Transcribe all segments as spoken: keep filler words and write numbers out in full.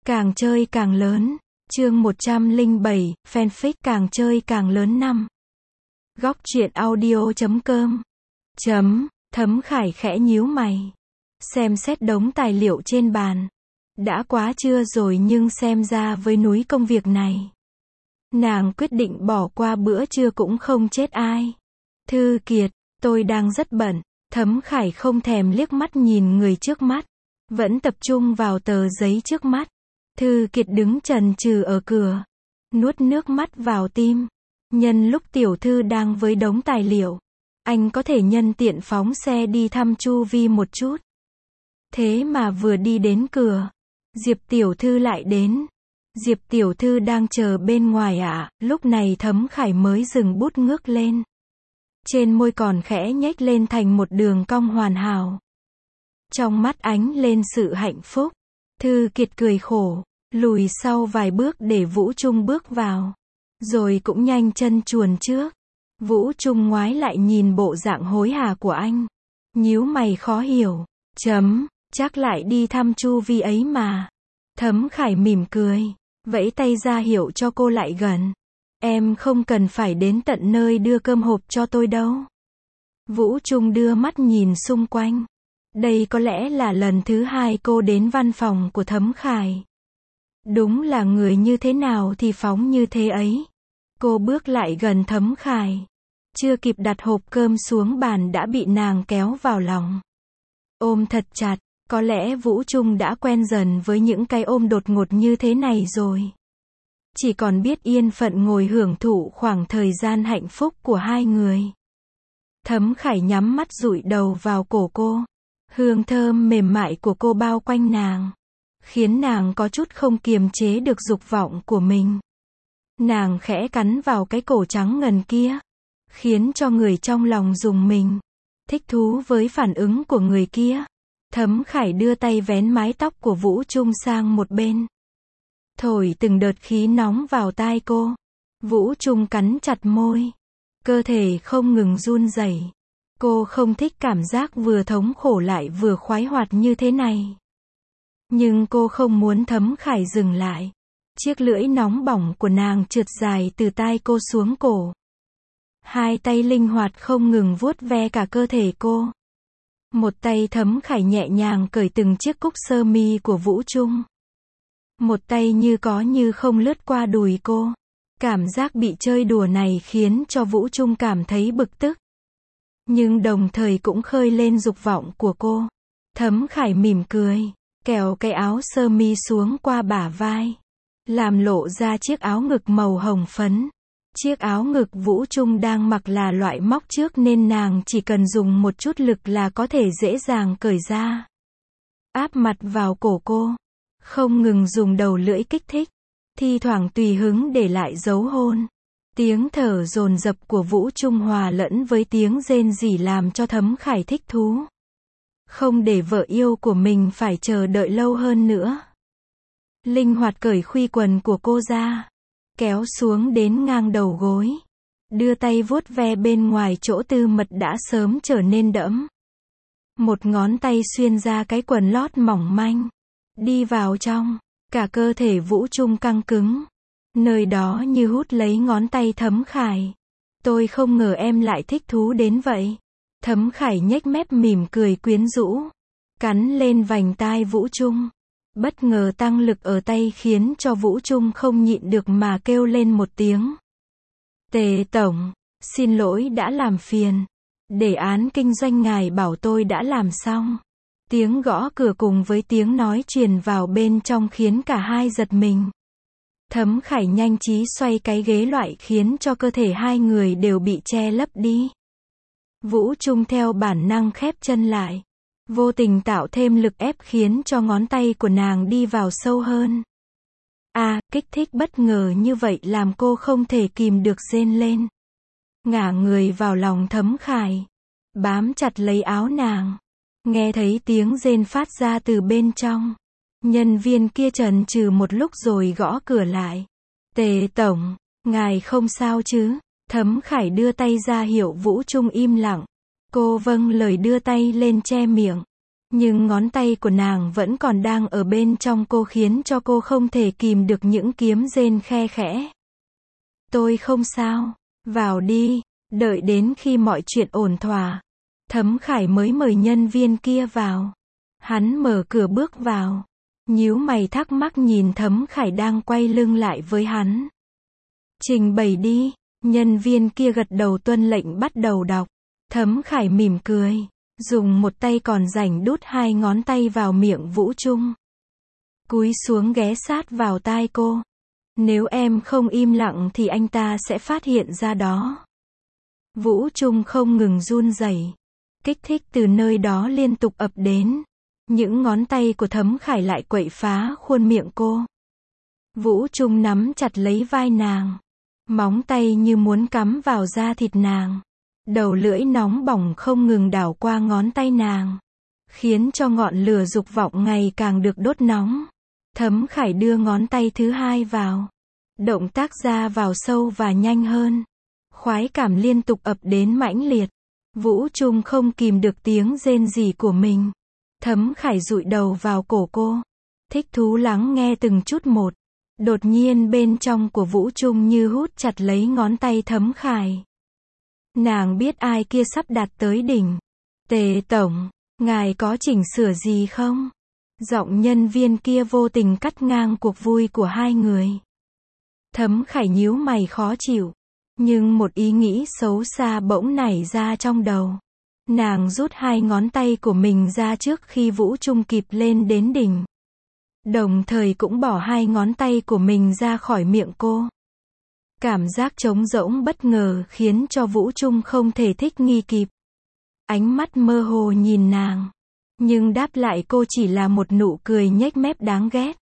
Càng chơi càng lớn. Chương một trăm lẻ bảy, fanfic càng chơi càng lớn năm. Góc truyện audio chấm com. Chấm, Thấm Khải khẽ nhíu mày. Xem xét đống tài liệu trên bàn. Đã quá trưa rồi nhưng xem ra với núi công việc này, nàng quyết định bỏ qua bữa trưa cũng không chết ai. Thư Kiệt, tôi đang rất bận. Thấm Khải không thèm liếc mắt nhìn người trước mắt, vẫn tập trung vào tờ giấy trước mắt. Thư Kiệt đứng chần chừ ở cửa, nuốt nước mắt vào tim. Nhân lúc tiểu thư đang với đống tài liệu, anh có thể nhân tiện phóng xe đi thăm Chu Vi một chút. Thế mà vừa đi đến cửa, Diệp tiểu thư lại đến. Diệp tiểu thư đang chờ bên ngoài ạ. À? Lúc này Thấm Khải mới dừng bút ngước lên. Trên môi còn khẽ nhếch lên thành một đường cong hoàn hảo. Trong mắt ánh lên sự hạnh phúc. Thư Kiệt cười khổ, lùi sau vài bước để Vũ Trung bước vào. Rồi cũng nhanh chân chuồn trước. Vũ Trung ngoái lại nhìn bộ dạng hối hả của anh. Nhíu mày khó hiểu. Chấm, chắc lại đi thăm Chu Vi ấy mà. Thấm Khải mỉm cười, vẫy tay ra hiệu cho cô lại gần. Em không cần phải đến tận nơi đưa cơm hộp cho tôi đâu. Vũ Trung đưa mắt nhìn xung quanh. Đây có lẽ là lần thứ hai cô đến văn phòng của Thấm Khải. Đúng là người như thế nào thì phóng như thế ấy. Cô bước lại gần Thấm Khải. Chưa kịp đặt hộp cơm xuống bàn đã bị nàng kéo vào lòng. Ôm thật chặt, có lẽ Vũ Trung đã quen dần với những cái ôm đột ngột như thế này rồi. Chỉ còn biết yên phận ngồi hưởng thụ khoảng thời gian hạnh phúc của hai người. Thấm Khải nhắm mắt dụi đầu vào cổ cô. Hương thơm mềm mại của cô bao quanh nàng, khiến nàng có chút không kiềm chế được dục vọng của mình. Nàng khẽ cắn vào cái cổ trắng ngần kia, khiến cho người trong lòng rùng mình. Thích thú với phản ứng của người kia, Thấm Khải đưa tay vén mái tóc của Vũ Trung sang một bên, thổi từng đợt khí nóng vào tai cô. Vũ Trung cắn chặt môi, cơ thể không ngừng run rẩy. Cô không thích cảm giác vừa thống khổ lại vừa khoái hoạt như thế này. Nhưng cô không muốn Thấm Khải dừng lại. Chiếc lưỡi nóng bỏng của nàng trượt dài từ tai cô xuống cổ. Hai tay linh hoạt không ngừng vuốt ve cả cơ thể cô. Một tay Thấm Khải nhẹ nhàng cởi từng chiếc cúc sơ mi của Vũ Trung. Một tay như có như không lướt qua đùi cô. Cảm giác bị chơi đùa này khiến cho Vũ Trung cảm thấy bực tức, nhưng đồng thời cũng khơi lên dục vọng của cô. Thấm Khải mỉm cười, kéo cái áo sơ mi xuống qua bả vai, làm lộ ra chiếc áo ngực màu hồng phấn. Chiếc áo ngực Vũ Trung đang mặc là loại móc trước nên nàng chỉ cần dùng một chút lực là có thể dễ dàng cởi ra. Áp mặt vào cổ cô, không ngừng dùng đầu lưỡi kích thích, thi thoảng tùy hứng để lại dấu hôn. Tiếng thở dồn dập của Vũ Trung hòa lẫn với tiếng rên rỉ làm cho Thấm Khải thích thú. Không để vợ yêu của mình phải chờ đợi lâu hơn nữa. Linh hoạt cởi khuy quần của cô ra, kéo xuống đến ngang đầu gối. Đưa tay vuốt ve bên ngoài chỗ tư mật đã sớm trở nên đẫm. Một ngón tay xuyên ra cái quần lót mỏng manh, đi vào trong. Cả cơ thể Vũ Trung căng cứng. Nơi đó như hút lấy ngón tay Thấm Khải. Tôi không ngờ em lại thích thú đến vậy. Thấm Khải nhếch mép mỉm cười quyến rũ, cắn lên vành tai Vũ Trung. Bất ngờ tăng lực ở tay khiến cho Vũ Trung không nhịn được mà kêu lên một tiếng. Tề tổng, xin lỗi đã làm phiền. Đề án kinh doanh ngài bảo tôi đã làm xong. Tiếng gõ cửa cùng với tiếng nói truyền vào bên trong khiến cả hai giật mình. Thấm Khải nhanh trí xoay cái ghế loại khiến cho cơ thể hai người đều bị che lấp đi. Vũ Trung theo bản năng khép chân lại, vô tình tạo thêm lực ép khiến cho ngón tay của nàng đi vào sâu hơn. À, kích thích bất ngờ như vậy làm cô không thể kìm được rên lên. Ngả người vào lòng Thấm Khải, bám chặt lấy áo nàng. Nghe thấy tiếng rên phát ra từ bên trong. Nhân viên kia chần chừ một lúc rồi gõ cửa lại. Tề tổng, ngài không sao chứ? Thấm Khải đưa tay ra hiệu Vũ Trung im lặng. Cô vâng lời đưa tay lên che miệng. Nhưng ngón tay của nàng vẫn còn đang ở bên trong cô khiến cho cô không thể kìm được những kiếm rên khe khẽ. Tôi không sao, vào đi, đợi đến khi mọi chuyện ổn thỏa. Thấm Khải mới mời nhân viên kia vào. Hắn mở cửa bước vào. Nhíu mày thắc mắc nhìn Thấm Khải đang quay lưng lại với hắn. Trình bày đi, nhân viên kia gật đầu tuân lệnh bắt đầu đọc. Thấm Khải mỉm cười, dùng một tay còn rảnh đút hai ngón tay vào miệng Vũ Trung. Cúi xuống ghé sát vào tai cô. Nếu em không im lặng thì anh ta sẽ phát hiện ra đó. Vũ Trung không ngừng run rẩy. Kích thích từ nơi đó liên tục ập đến. Những ngón tay của Thấm Khải lại quậy phá khuôn miệng cô. Vũ Trung nắm chặt lấy vai nàng. Móng tay như muốn cắm vào da thịt nàng. Đầu lưỡi nóng bỏng không ngừng đảo qua ngón tay nàng. Khiến cho ngọn lửa dục vọng ngày càng được đốt nóng. Thấm Khải đưa ngón tay thứ hai vào. Động tác ra vào sâu và nhanh hơn. Khoái cảm liên tục ập đến mãnh liệt. Vũ Trung không kìm được tiếng rên rỉ của mình. Thấm Khải dụi đầu vào cổ cô. Thích thú lắng nghe từng chút một. Đột nhiên bên trong của Vũ Trung như hút chặt lấy ngón tay Thấm Khải. Nàng biết ai kia sắp đạt tới đỉnh. Tề tổng, ngài có chỉnh sửa gì không? Giọng nhân viên kia vô tình cắt ngang cuộc vui của hai người. Thấm Khải nhíu mày khó chịu. Nhưng một ý nghĩ xấu xa bỗng nảy ra trong đầu. Nàng rút hai ngón tay của mình ra trước khi Vũ Trung kịp lên đến đỉnh. Đồng thời cũng bỏ hai ngón tay của mình ra khỏi miệng cô. Cảm giác trống rỗng bất ngờ khiến cho Vũ Trung không thể thích nghi kịp. Ánh mắt mơ hồ nhìn nàng. Nhưng đáp lại cô chỉ là một nụ cười nhếch mép đáng ghét.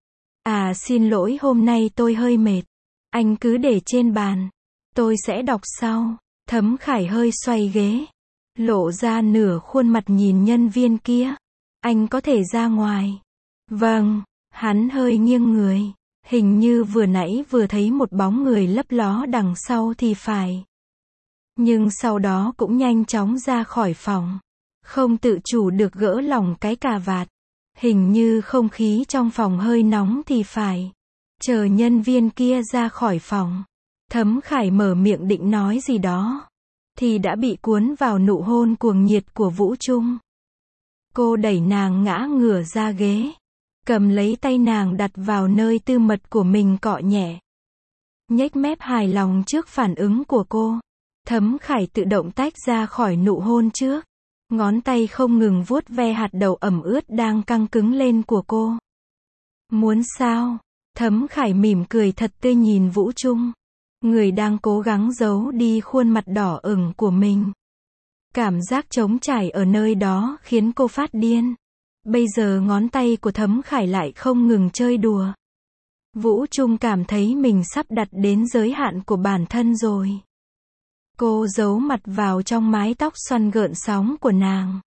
À xin lỗi hôm nay tôi hơi mệt. Anh cứ để trên bàn. Tôi sẽ đọc sau. Thấm Khải hơi xoay ghế. Lộ ra nửa khuôn mặt nhìn nhân viên kia. Anh có thể ra ngoài. Vâng. Hắn hơi nghiêng người. Hình như vừa nãy vừa thấy một bóng người lấp ló đằng sau thì phải. Nhưng sau đó cũng nhanh chóng ra khỏi phòng. Không tự chủ được gỡ lỏng cái cà vạt. Hình như không khí trong phòng hơi nóng thì phải. Chờ nhân viên kia ra khỏi phòng. Thấm Khải mở miệng định nói gì đó. Thì đã bị cuốn vào nụ hôn cuồng nhiệt của Vũ Trung. Cô đẩy nàng ngã ngửa ra ghế. Cầm lấy tay nàng đặt vào nơi tư mật của mình cọ nhẹ. Nhếch mép hài lòng trước phản ứng của cô. Thấm Khải tự động tách ra khỏi nụ hôn trước. Ngón tay không ngừng vuốt ve hạt đậu ẩm ướt đang căng cứng lên của cô. Muốn sao? Thấm Khải mỉm cười thật tươi nhìn Vũ Trung. Người đang cố gắng giấu đi khuôn mặt đỏ ửng của mình. Cảm giác trống trải ở nơi đó khiến cô phát điên. Bây giờ ngón tay của Thấm Khải lại không ngừng chơi đùa. Vũ Trung cảm thấy mình sắp đặt đến giới hạn của bản thân rồi. Cô giấu mặt vào trong mái tóc xoăn gợn sóng của nàng.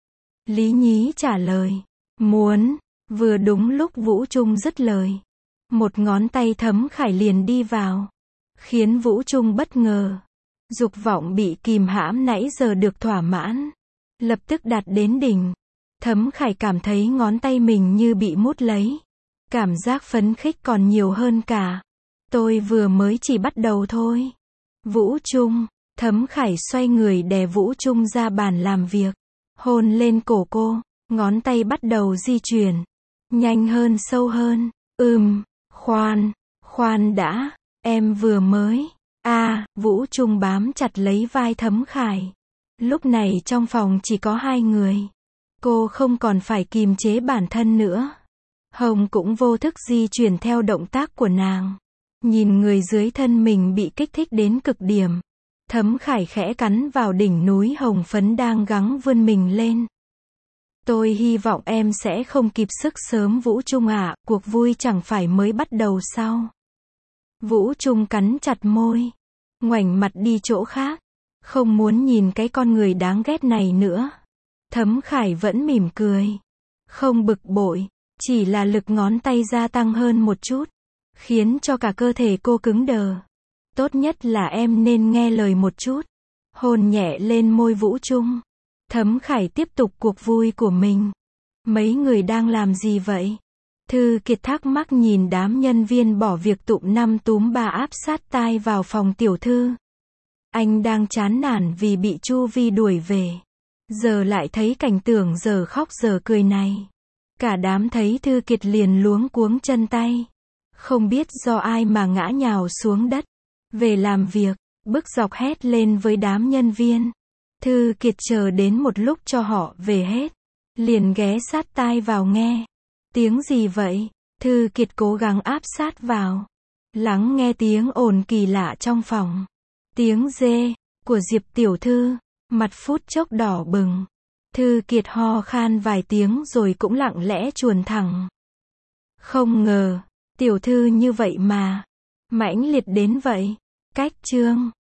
Lý nhí trả lời. Muốn. Vừa đúng lúc Vũ Trung dứt lời. Một ngón tay Thấm Khải liền đi vào. Khiến Vũ Trung bất ngờ. Dục vọng bị kìm hãm nãy giờ được thỏa mãn. Lập tức đạt đến đỉnh. Thấm Khải cảm thấy ngón tay mình như bị mút lấy. Cảm giác phấn khích còn nhiều hơn cả. Tôi vừa mới chỉ bắt đầu thôi. Vũ Trung. Thấm Khải xoay người đè Vũ Trung ra bàn làm việc. Hôn lên cổ cô. Ngón tay bắt đầu di chuyển. Nhanh hơn sâu hơn. Ừm. Khoan. Khoan đã. Em vừa mới. À, Vũ Trung bám chặt lấy vai Thấm Khải. Lúc này trong phòng chỉ có hai người. Cô không còn phải kìm chế bản thân nữa. Hồng cũng vô thức di chuyển theo động tác của nàng. Nhìn người dưới thân mình bị kích thích đến cực điểm. Thấm Khải khẽ cắn vào đỉnh núi hồng phấn đang gắng vươn mình lên. Tôi hy vọng em sẽ không kịp sức sớm Vũ Trung ạ, cuộc vui chẳng phải mới bắt đầu sao? Vũ Trung cắn chặt môi. Ngoảnh mặt đi chỗ khác. Không muốn nhìn cái con người đáng ghét này nữa. Thấm Khải vẫn mỉm cười. Không bực bội. Chỉ là lực ngón tay gia tăng hơn một chút. Khiến cho cả cơ thể cô cứng đờ. Tốt nhất là em nên nghe lời một chút. Hôn nhẹ lên môi Vũ Trung. Thấm Khải tiếp tục cuộc vui của mình. Mấy người đang làm gì vậy? Thư Kiệt thắc mắc nhìn đám nhân viên bỏ việc tụm năm túm ba áp sát tai vào phòng tiểu thư. Anh đang chán nản vì bị Chu Vi đuổi về. Giờ lại thấy cảnh tượng giờ khóc giờ cười này. Cả đám thấy Thư Kiệt liền luống cuống chân tay. Không biết do ai mà ngã nhào xuống đất. Về làm việc, bức dọc hét lên với đám nhân viên. Thư Kiệt chờ đến một lúc cho họ về hết. Liền ghé sát tai vào nghe. Tiếng gì vậy? Thư Kiệt cố gắng áp sát vào. Lắng nghe tiếng ồn kỳ lạ trong phòng. Tiếng dê của Diệp tiểu thư. Mặt phút chốc đỏ bừng. Thư Kiệt ho khan vài tiếng rồi cũng lặng lẽ chuồn thẳng. Không ngờ, tiểu thư như vậy mà. Mãnh liệt đến vậy. Cách chương